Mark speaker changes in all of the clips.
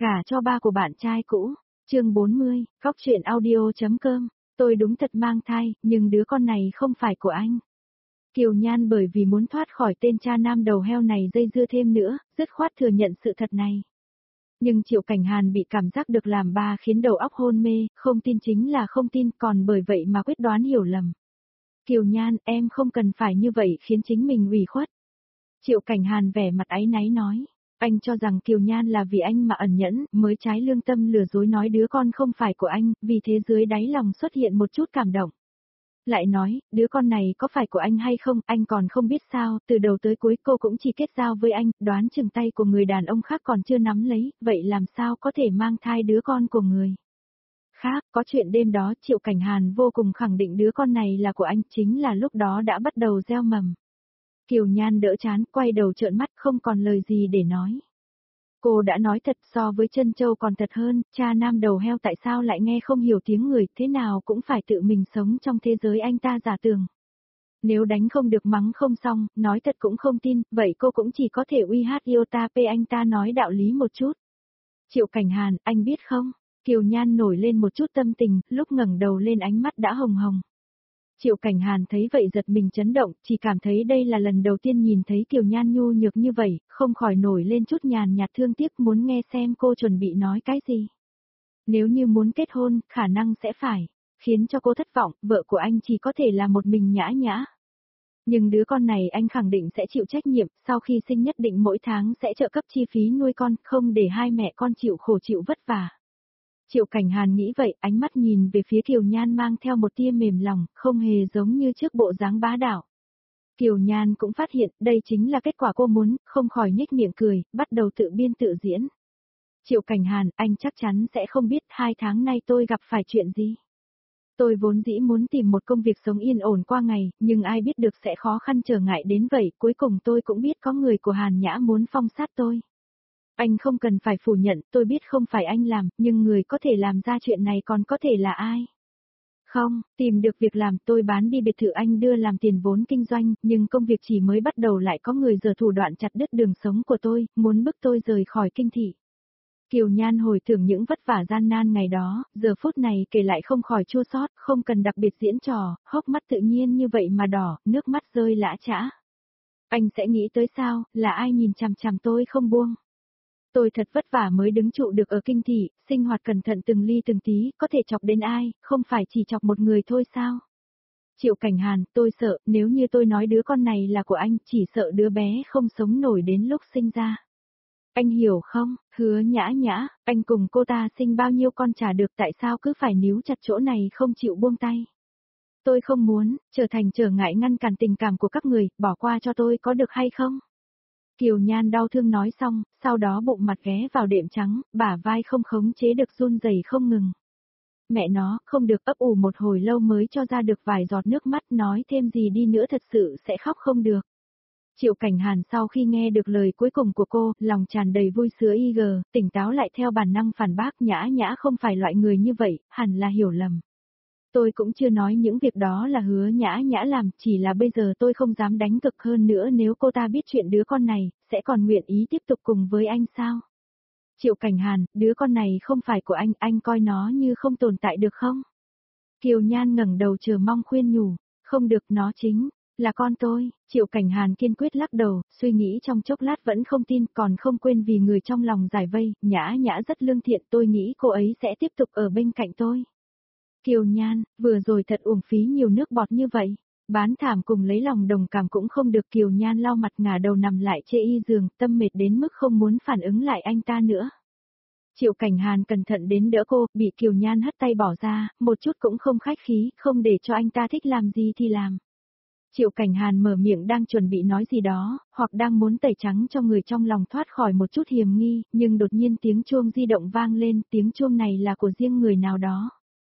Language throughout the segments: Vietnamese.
Speaker 1: Gả cho ba của bạn trai cũ. Chương 40, Góc truyện audio.com. Tôi đúng thật mang thai, nhưng đứa con này không phải của anh. Kiều Nhan bởi vì muốn thoát khỏi tên cha nam đầu heo này dây dưa thêm nữa, dứt khoát thừa nhận sự thật này. Nhưng Triệu Cảnh Hàn bị cảm giác được làm ba khiến đầu óc hôn mê, không tin chính là không tin, còn bởi vậy mà quyết đoán hiểu lầm. Kiều Nhan, em không cần phải như vậy khiến chính mình ủy khuất. Triệu Cảnh Hàn vẻ mặt áy náy nói. Anh cho rằng Kiều Nhan là vì anh mà ẩn nhẫn, mới trái lương tâm lừa dối nói đứa con không phải của anh, vì thế dưới đáy lòng xuất hiện một chút cảm động. Lại nói, đứa con này có phải của anh hay không, anh còn không biết sao, từ đầu tới cuối cô cũng chỉ kết giao với anh, đoán chừng tay của người đàn ông khác còn chưa nắm lấy, vậy làm sao có thể mang thai đứa con của người khác. Có chuyện đêm đó Triệu Cảnh Hàn vô cùng khẳng định đứa con này là của anh, chính là lúc đó đã bắt đầu gieo mầm. Kiều Nhan đỡ chán, quay đầu trợn mắt không còn lời gì để nói. Cô đã nói thật, so với Trân Châu còn thật hơn, cha nam đầu heo tại sao lại nghe không hiểu tiếng người, thế nào cũng phải tự mình sống trong thế giới anh ta giả tưởng. Nếu đánh không được mắng không xong, nói thật cũng không tin, vậy cô cũng chỉ có thể uy hát yêu ta p anh ta nói đạo lý một chút. Triệu Cảnh Hàn, anh biết không? Kiều Nhan nổi lên một chút tâm tình, lúc ngẩng đầu lên ánh mắt đã hồng hồng. Triệu Cảnh Hàn thấy vậy giật mình chấn động, chỉ cảm thấy đây là lần đầu tiên nhìn thấy Kiều Nhan nhu nhược như vậy, không khỏi nổi lên chút nhàn nhạt thương tiếc muốn nghe xem cô chuẩn bị nói cái gì. Nếu như muốn kết hôn, khả năng sẽ phải, khiến cho cô thất vọng, vợ của anh chỉ có thể là một mình Nhã Nhã. Nhưng đứa con này anh khẳng định sẽ chịu trách nhiệm, sau khi sinh nhất định mỗi tháng sẽ trợ cấp chi phí nuôi con, không để hai mẹ con chịu khổ chịu vất vả. Triệu Cảnh Hàn nghĩ vậy, ánh mắt nhìn về phía Kiều Nhan mang theo một tia mềm lòng, không hề giống như trước bộ dáng bá đạo. Kiều Nhan cũng phát hiện, đây chính là kết quả cô muốn, không khỏi nhếch miệng cười, bắt đầu tự biên tự diễn. Triệu Cảnh Hàn, anh chắc chắn sẽ không biết 2 tháng nay tôi gặp phải chuyện gì. Tôi vốn dĩ muốn tìm một công việc sống yên ổn qua ngày, nhưng ai biết được sẽ khó khăn trở ngại đến vậy, cuối cùng tôi cũng biết có người của Hàn Nhã muốn phong sát tôi. Anh không cần phải phủ nhận, tôi biết không phải anh làm, nhưng người có thể làm ra chuyện này còn có thể là ai? Không, tìm được việc làm, tôi bán đi biệt thự anh đưa làm tiền vốn kinh doanh, nhưng công việc chỉ mới bắt đầu lại có người giở thủ đoạn chặt đứt đường sống của tôi, muốn bức tôi rời khỏi kinh thị. Kiều Nhan hồi tưởng những vất vả gian nan ngày đó, giờ phút này kể lại không khỏi chua xót, không cần đặc biệt diễn trò, hốc mắt tự nhiên như vậy mà đỏ, nước mắt rơi lã chã. Anh sẽ nghĩ tới sao, là ai nhìn chằm chằm tôi không buông. Tôi thật vất vả mới đứng trụ được ở kinh thị, sinh hoạt cẩn thận từng ly từng tí, có thể chọc đến ai, không phải chỉ chọc một người thôi sao? Triệu Cảnh Hàn, tôi sợ, nếu như tôi nói đứa con này là của anh, chỉ sợ đứa bé không sống nổi đến lúc sinh ra. Anh hiểu không, Hứa Nhã Nhã, anh cùng cô ta sinh bao nhiêu con trả được, tại sao cứ phải níu chặt chỗ này không chịu buông tay? Tôi không muốn, trở thành trở ngại ngăn cản tình cảm của các người, bỏ qua cho tôi có được hay không? Kiều Nhan đau thương nói xong, sau đó bụng mặt ghé vào đệm trắng, bả vai không khống chế được run rẩy không ngừng. Mẹ nó, không được, ấp ủ một hồi lâu mới cho ra được vài giọt nước mắt, nói thêm gì đi nữa thật sự sẽ khóc không được. Triệu Cảnh Hàn sau khi nghe được lời cuối cùng của cô, lòng tràn đầy vui sướng tỉnh táo lại theo bản năng phản bác Nhã Nhã không phải loại người như vậy, hẳn là hiểu lầm. Tôi cũng chưa nói những việc đó là Hứa Nhã Nhã làm, chỉ là bây giờ tôi không dám đánh cực hơn nữa nếu cô ta biết chuyện đứa con này, sẽ còn nguyện ý tiếp tục cùng với anh sao? Triệu Cảnh Hàn, đứa con này không phải của anh coi nó như không tồn tại được không? Kiều Nhan ngẩng đầu chờ mong khuyên nhủ, không được, nó chính là con tôi. Triệu Cảnh Hàn kiên quyết lắc đầu, suy nghĩ trong chốc lát vẫn không tin, còn không quên vì người trong lòng giải vây, Nhã Nhã rất lương thiện, tôi nghĩ cô ấy sẽ tiếp tục ở bên cạnh tôi. Kiều Nhan, vừa rồi thật uổng phí nhiều nước bọt như vậy. Bán thảm cùng lấy lòng đồng cảm cũng không được. Kiều Nhan lau mặt ngả đầu nằm lại chê y giường, tâm mệt đến mức không muốn phản ứng lại anh ta nữa. Triệu Cảnh Hàn cẩn thận đến đỡ cô, bị Kiều Nhan hất tay bỏ ra, một chút cũng không khách khí, không để cho anh ta thích làm gì thì làm. Triệu Cảnh Hàn mở miệng đang chuẩn bị nói gì đó, hoặc đang muốn tẩy trắng cho người trong lòng thoát khỏi một chút hiềm nghi, nhưng đột nhiên tiếng chuông di động vang lên, tiếng chuông này là của riêng người nào đó.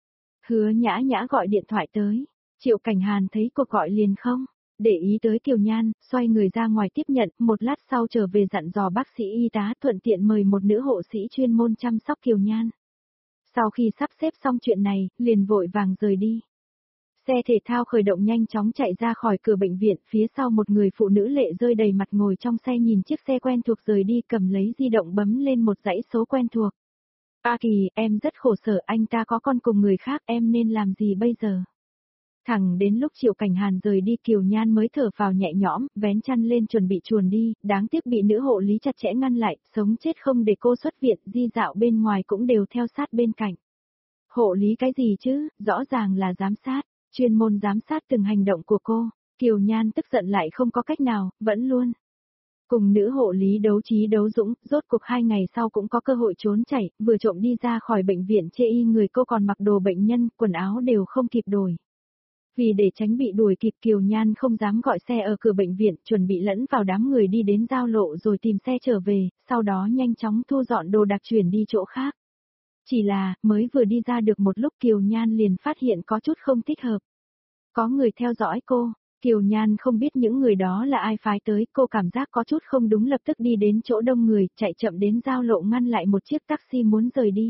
Speaker 1: Hứa Nhã Nhã gọi điện thoại tới. Triệu Cảnh Hàn thấy cuộc gọi liền không để ý tới Kiều Nhan, xoay người ra ngoài tiếp nhận, một lát sau trở về dặn dò bác sĩ y tá thuận tiện mời một nữ hộ sĩ chuyên môn chăm sóc Kiều Nhan. Sau khi sắp xếp xong chuyện này, liền vội vàng rời đi. Xe thể thao khởi động nhanh chóng chạy ra khỏi cửa bệnh viện, phía sau một người phụ nữ lệ rơi đầy mặt ngồi trong xe nhìn chiếc xe quen thuộc rời đi, cầm lấy di động bấm lên một dãy số quen thuộc. A Kỳ, em rất khổ sở, anh ta có con cùng người khác, em nên làm gì bây giờ? Thẳng đến lúc Triệu Cảnh Hàn rời đi Kiều Nhan mới thở phào nhẹ nhõm, vén chăn lên chuẩn bị chuồn đi, đáng tiếc bị nữ hộ lý chặt chẽ ngăn lại, sống chết không để cô xuất viện, di dạo bên ngoài cũng đều theo sát bên cạnh. Hộ lý cái gì chứ, rõ ràng là giám sát, chuyên môn giám sát từng hành động của cô. Kiều Nhan tức giận lại không có cách nào, vẫn luôn cùng nữ hộ lý đấu trí đấu dũng, rốt cuộc 2 ngày sau cũng có cơ hội trốn chạy, vừa trộm đi ra khỏi bệnh viện chê y người cô còn mặc đồ bệnh nhân, quần áo đều không kịp đổi. Vì để tránh bị đuổi kịp Kiều Nhan không dám gọi xe ở cửa bệnh viện, chuẩn bị lẫn vào đám người đi đến giao lộ rồi tìm xe trở về, sau đó nhanh chóng thu dọn đồ đạc chuyển đi chỗ khác. Chỉ là, mới vừa đi ra được một lúc Kiều Nhan liền phát hiện có chút không thích hợp. Có người theo dõi cô, Kiều Nhan không biết những người đó là ai phái tới, cô cảm giác có chút không đúng lập tức đi đến chỗ đông người, chạy chậm đến giao lộ ngăn lại một chiếc taxi muốn rời đi.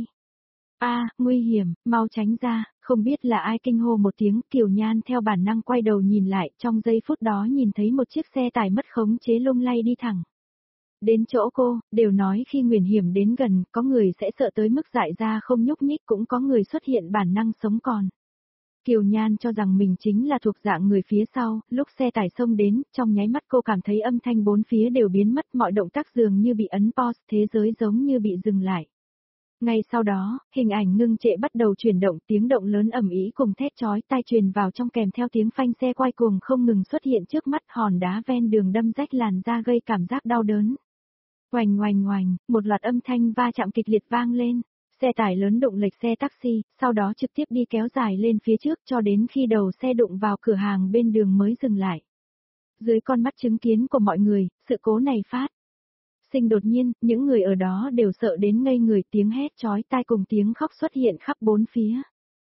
Speaker 1: Nguy hiểm, mau tránh ra, không biết là ai kinh hô một tiếng, Kiều Nhan theo bản năng quay đầu nhìn lại, trong giây phút đó nhìn thấy một chiếc xe tải mất khống chế lung lay đi thẳng. Đến chỗ cô, đều nói khi nguy hiểm đến gần, có người sẽ sợ tới mức dại ra không nhúc nhích, cũng có người xuất hiện bản năng sống còn. Kiều Nhan cho rằng mình chính là thuộc dạng người phía sau, lúc xe tải xông đến, trong nháy mắt cô cảm thấy âm thanh bốn phía đều biến mất, mọi động tác dường như bị ấn pause, thế giới giống như bị dừng lại. Ngay sau đó, hình ảnh ngưng trệ bắt đầu chuyển động, tiếng động lớn ầm ĩ cùng thét chói tai truyền vào trong kèm theo tiếng phanh xe quay cuồng không ngừng xuất hiện trước mắt, hòn đá ven đường đâm rách làn da gây cảm giác đau đớn. Oành oành oành, một loạt âm thanh va chạm kịch liệt vang lên, xe tải lớn đụng lệch xe taxi, sau đó trực tiếp đi kéo dài lên phía trước cho đến khi đầu xe đụng vào cửa hàng bên đường mới dừng lại. Dưới con mắt chứng kiến của mọi người, sự cố này phát sinh đột nhiên, những người ở đó đều sợ đến ngây người, tiếng hét chói tai cùng tiếng khóc xuất hiện khắp bốn phía.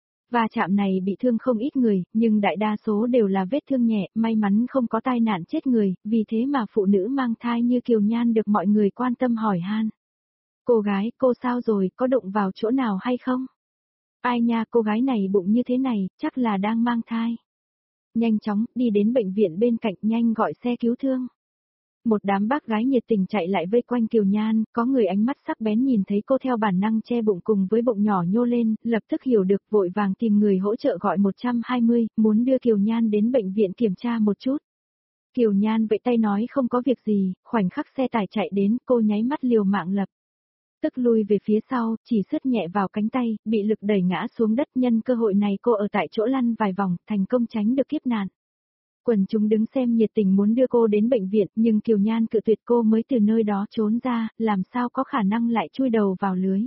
Speaker 1: Va chạm này bị thương không ít người, nhưng đại đa số đều là vết thương nhẹ, may mắn không có tai nạn chết người, vì thế mà phụ nữ mang thai như Kiều Nhan được mọi người quan tâm hỏi han. Cô gái, cô sao rồi, có đụng vào chỗ nào hay không? Ai nha, cô gái này bụng như thế này, chắc là đang mang thai. Nhanh chóng, đi đến bệnh viện bên cạnh, nhanh gọi xe cứu thương. Một đám bác gái nhiệt tình chạy lại vây quanh Kiều Nhan, có người ánh mắt sắc bén nhìn thấy cô theo bản năng che bụng cùng với bụng nhỏ nhô lên, lập tức hiểu được vội vàng tìm người hỗ trợ gọi 120, muốn đưa Kiều Nhan đến bệnh viện kiểm tra một chút. Kiều Nhan vẫy tay nói không có việc gì, khoảnh khắc xe tải chạy đến, cô nháy mắt liều mạng lập tức lui về phía sau, chỉ sứt nhẹ vào cánh tay, bị lực đẩy ngã xuống đất, nhân cơ hội này cô ở tại chỗ lăn vài vòng, thành công tránh được kiếp nạn. Quần chúng đứng xem nhiệt tình muốn đưa cô đến bệnh viện, nhưng Kiều Nhan cự tuyệt, cô mới từ nơi đó trốn ra, làm sao có khả năng lại chui đầu vào lưới.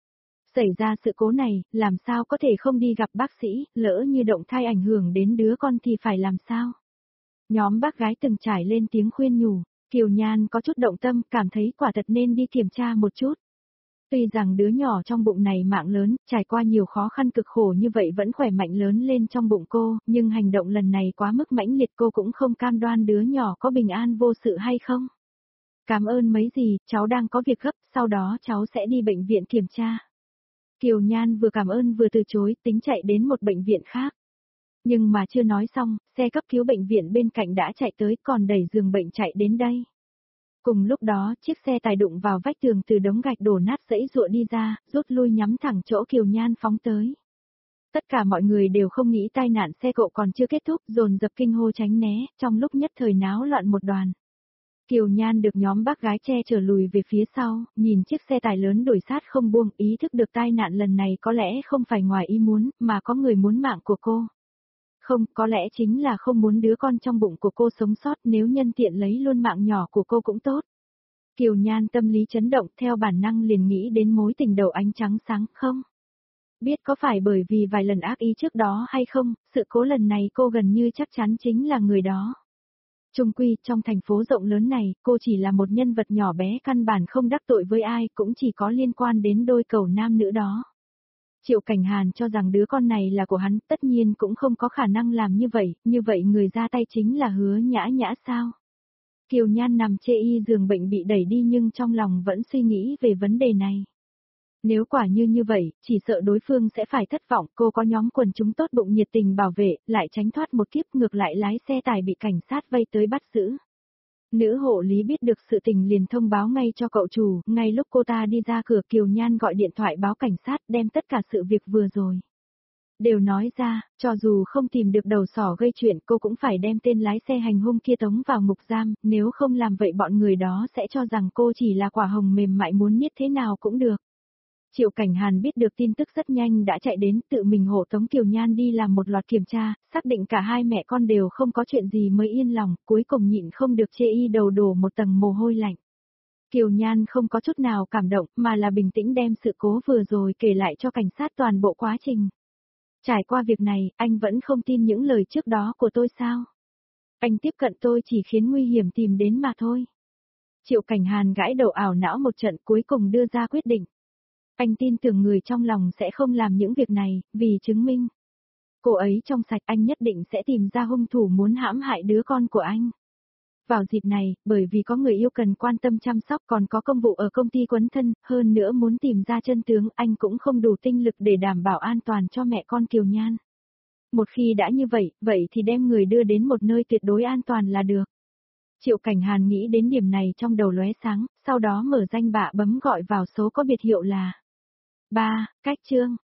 Speaker 1: Xảy ra sự cố này, làm sao có thể không đi gặp bác sĩ, lỡ như động thai ảnh hưởng đến đứa con thì phải làm sao? Nhóm bác gái từng trải lên tiếng khuyên nhủ, Kiều Nhan có chút động tâm, cảm thấy quả thật nên đi kiểm tra một chút. Tuy rằng đứa nhỏ trong bụng này mạng lớn, trải qua nhiều khó khăn cực khổ như vậy vẫn khỏe mạnh lớn lên trong bụng cô, nhưng hành động lần này quá mức mãnh liệt, cô cũng không cam đoan đứa nhỏ có bình an vô sự hay không. Cảm ơn mấy gì, cháu đang có việc gấp, sau đó cháu sẽ đi bệnh viện kiểm tra. Kiều Nhan vừa cảm ơn vừa từ chối, tính chạy đến một bệnh viện khác. Nhưng mà chưa nói xong, xe cấp cứu bệnh viện bên cạnh đã chạy tới, còn đẩy giường bệnh chạy đến đây. Cùng lúc đó, chiếc xe tải đụng vào vách tường từ đống gạch đổ nát giãy giụa đi ra, rút lui nhắm thẳng chỗ Kiều Nhan phóng tới. Tất cả mọi người đều không nghĩ tai nạn xe cộ còn chưa kết thúc, dồn dập kinh hô tránh né, trong lúc nhất thời náo loạn một đoàn. Kiều Nhan được nhóm bác gái che chở lùi về phía sau, nhìn chiếc xe tải lớn đuổi sát không buông, ý thức được tai nạn lần này có lẽ không phải ngoài ý muốn, mà có người muốn mạng của cô. Không, có lẽ chính là không muốn đứa con trong bụng của cô sống sót, nếu nhân tiện lấy luôn mạng nhỏ của cô cũng tốt. Kiều Nhan tâm lý chấn động, theo bản năng liền nghĩ đến mối tình đầu ánh trắng sáng không? Biết có phải bởi vì vài lần ác ý trước đó hay không, sự cố lần này cô gần như chắc chắn chính là người đó. Chung quy, trong thành phố rộng lớn này, cô chỉ là một nhân vật nhỏ bé căn bản không đắc tội với ai, cũng chỉ có liên quan đến đôi cầu nam nữ đó. Triệu Cảnh Hàn cho rằng đứa con này là của hắn, tất nhiên cũng không có khả năng làm như vậy người ra tay chính là Hứa Nhã Nhã sao? Kiều Nhan nằm chê y giường bệnh bị đẩy đi nhưng trong lòng vẫn suy nghĩ về vấn đề này. Nếu quả như vậy, chỉ sợ đối phương sẽ phải thất vọng, cô có nhóm quần chúng tốt bụng nhiệt tình bảo vệ, lại tránh thoát một kiếp, ngược lại lái xe tải bị cảnh sát vây tới bắt giữ. Nữ hộ lý biết được sự tình liền thông báo ngay cho cậu chủ, ngay lúc cô ta đi ra cửa Kiều Nhan gọi điện thoại báo cảnh sát đem tất cả sự việc vừa rồi. Đều nói ra, cho dù không tìm được đầu sỏ gây chuyện cô cũng phải đem tên lái xe hành hung kia tống vào ngục giam, nếu không làm vậy bọn người đó sẽ cho rằng cô chỉ là quả hồng mềm mại muốn niết thế nào cũng được. Triệu Cảnh Hàn biết được tin tức rất nhanh đã chạy đến tự mình hộ tống Kiều Nhan đi làm một loạt kiểm tra, xác định cả hai mẹ con đều không có chuyện gì mới yên lòng, cuối cùng nhịn không được chê y đầu đổ một tầng mồ hôi lạnh. Kiều Nhan không có chút nào cảm động mà là bình tĩnh đem sự cố vừa rồi kể lại cho cảnh sát toàn bộ quá trình. Trải qua việc này, anh vẫn không tin những lời trước đó của tôi sao? Anh tiếp cận tôi chỉ khiến nguy hiểm tìm đến mà thôi. Triệu Cảnh Hàn gãi đầu ảo não một trận cuối cùng đưa ra quyết định. Anh tin tưởng người trong lòng sẽ không làm những việc này, vì chứng minh. Cô ấy trong sạch anh nhất định sẽ tìm ra hung thủ muốn hãm hại đứa con của anh. Vào dịp này, bởi vì có người yêu cần quan tâm chăm sóc còn có công vụ ở công ty quấn thân, hơn nữa muốn tìm ra chân tướng anh cũng không đủ tinh lực để đảm bảo an toàn cho mẹ con Kiều Nhan. Một khi đã như vậy, vậy thì đem người đưa đến một nơi tuyệt đối an toàn là được. Triệu Cảnh Hàn nghĩ đến điểm này trong đầu lóe sáng, sau đó mở danh bạ bấm gọi vào số có biệt hiệu là 3, cách chương.